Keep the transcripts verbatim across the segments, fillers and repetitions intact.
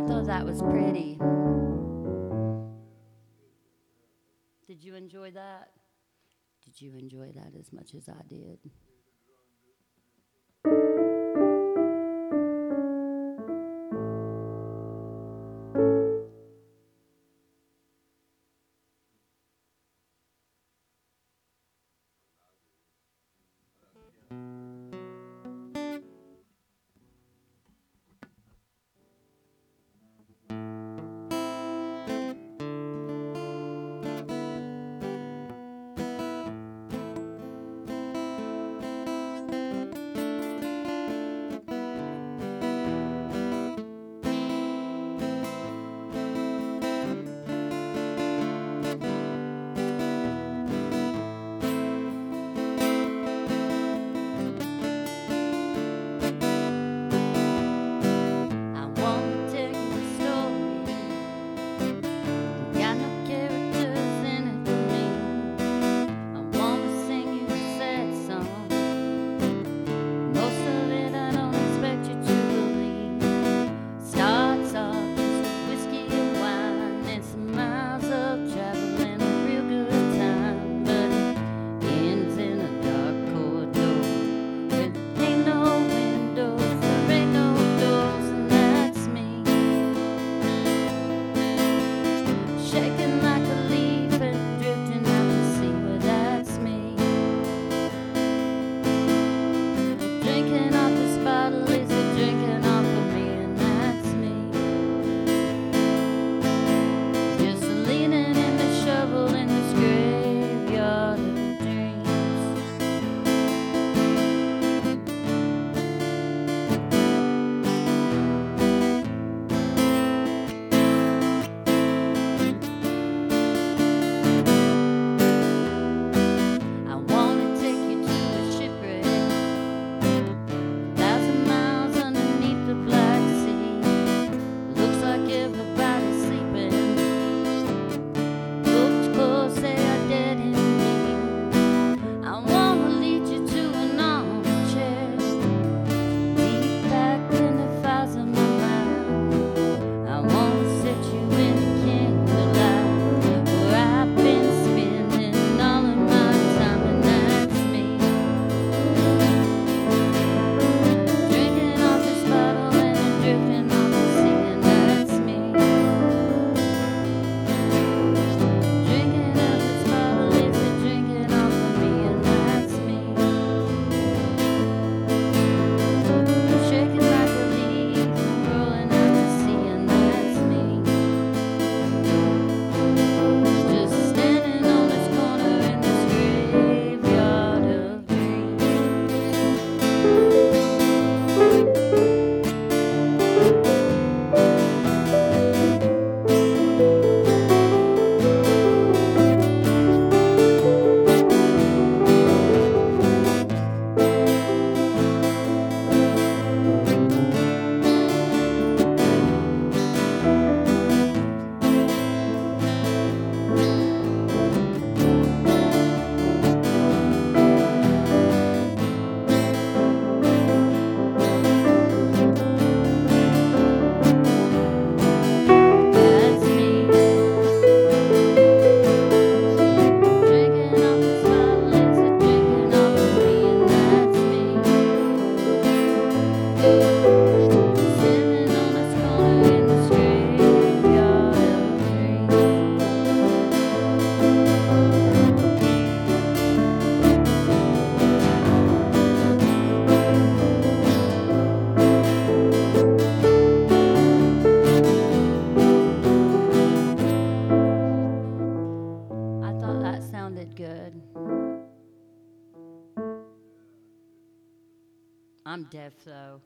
thought that was pretty. Did you enjoy that? Did you enjoy that as much as I did? I'm deaf, though.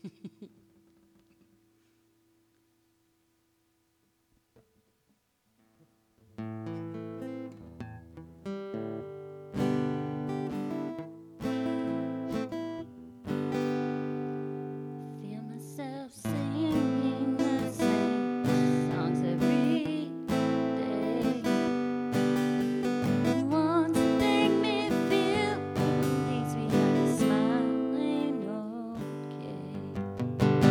Feel myself singing the same songs every day. The ones that make me feel good, leaves me out smiling okay.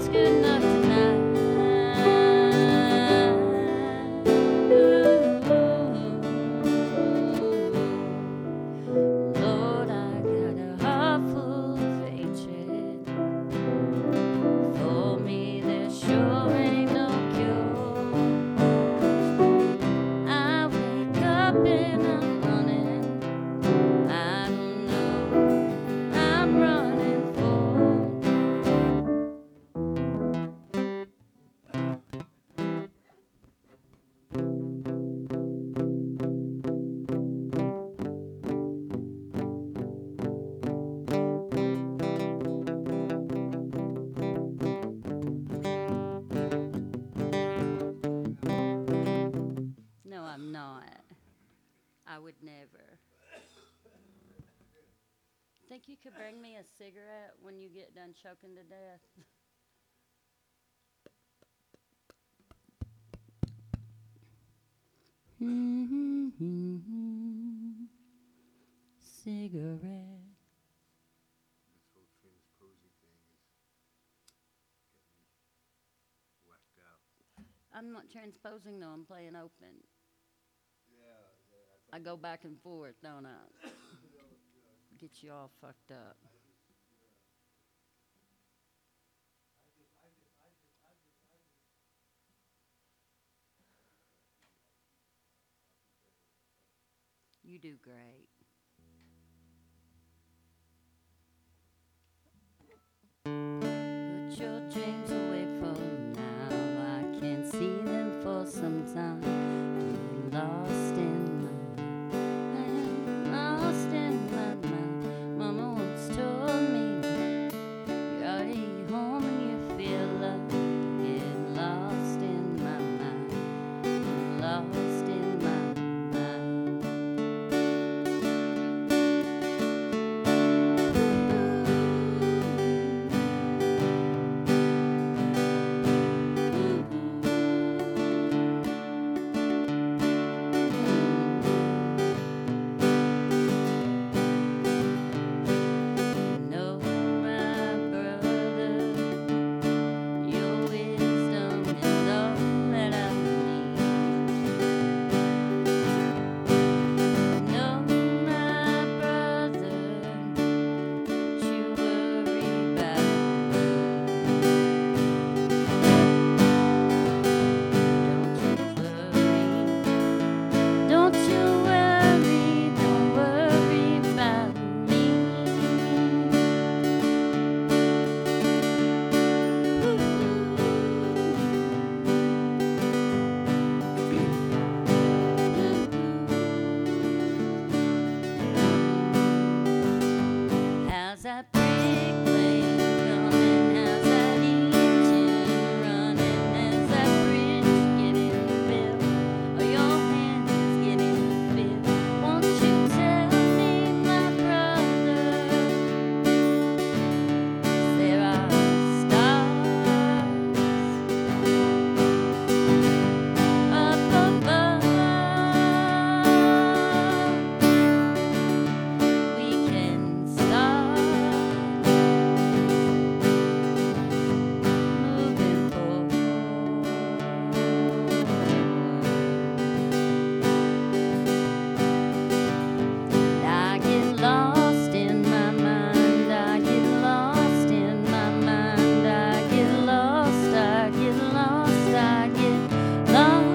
it's good enough tonight. Ooh, Lord, I got a heart full of hatred. For me, there sure ain't no cure. I wake up and I'm running. I don't know I'm running for. No, I'm not. I would never. Think you could bring me a cigarette when you get done choking to death? Cigarette. This whole transposing thing is getting me whacked out. I'm not transposing though, I'm playing open. Yeah, yeah. I go back and forth, don't I? Get you all fucked up. You do great. Put your dreams away for now. I can't see them for some time. Get lost in my mind. I am lost in my mind. Mama once told me you're already home and you feel love. Get lost in my mind. Lost in my mind. No, my brother, your wisdom is all that I need. No, my brother, don't you worry about me. Don't you worry, don't you worry, don't worry about me. How's that brick lane coming? How's that engine running? Is that bridge getting built? Are your hands getting filled? Won't you tell me, my brother? There are stars up above. We can start moving forward. I get lost in my mind. I get lost in my mind. I get lost. I get lost. I get lost.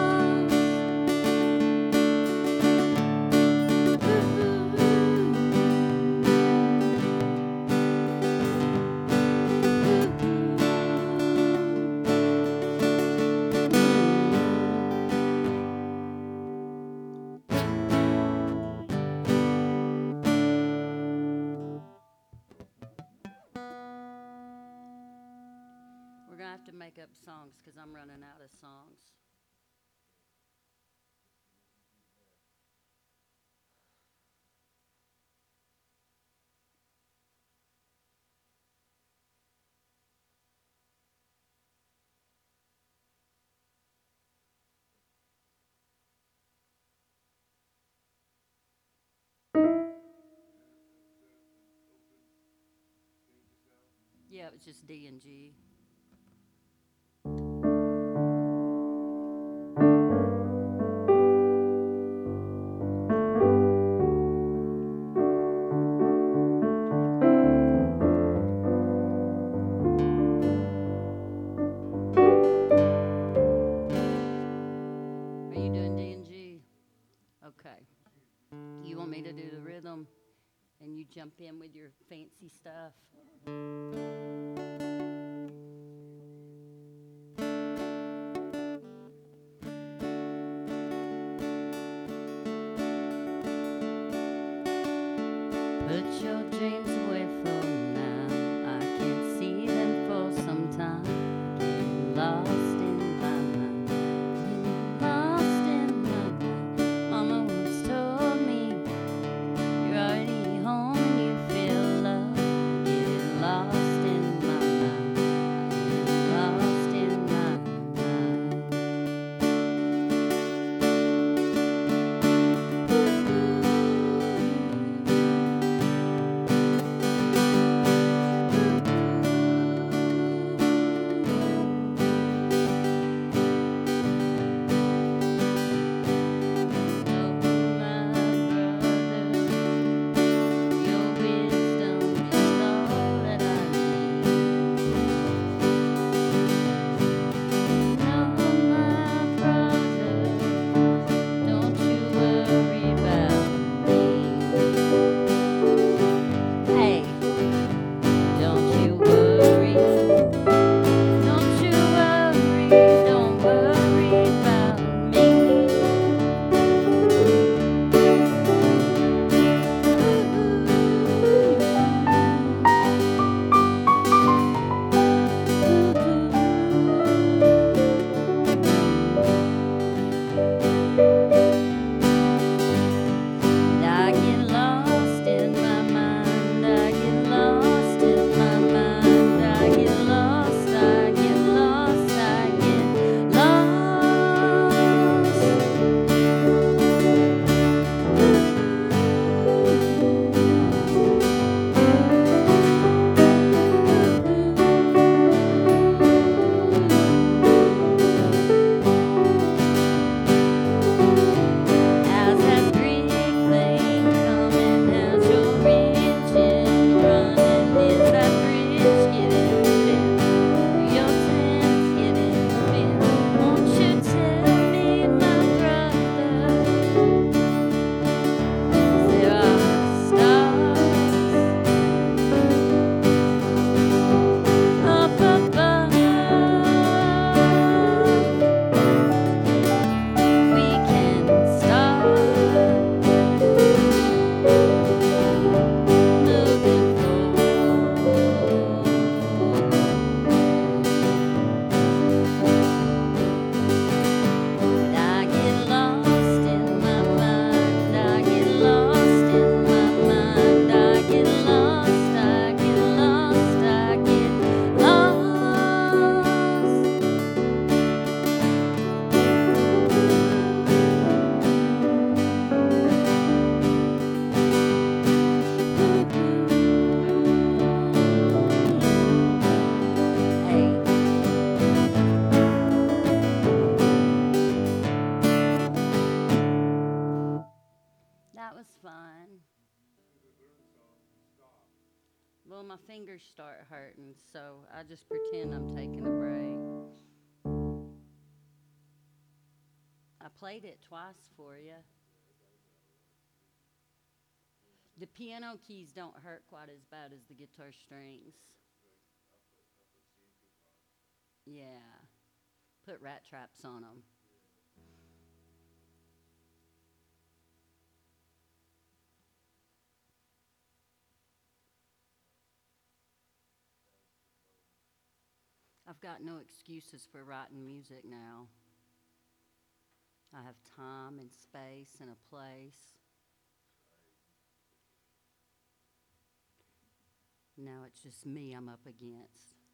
We're gonna have to make up songs because I'm running out of songs. Yeah, it was just D and G. your fancy stuff. Put your dreams away for now. I can't see them for some time. Getting lost in my mind. Getting lost in my mind. Mama once told me you're already home and you feel love. Getting lost in my mind. Getting lost in my Well, my fingers start hurting, so I just pretend I'm taking a break. I played it twice for you. The piano keys don't hurt quite as bad as the guitar strings. Yeah. Put rat traps on them. I've got no excuses for writing music now. I have time and space and a place. Now it's just me I'm up against.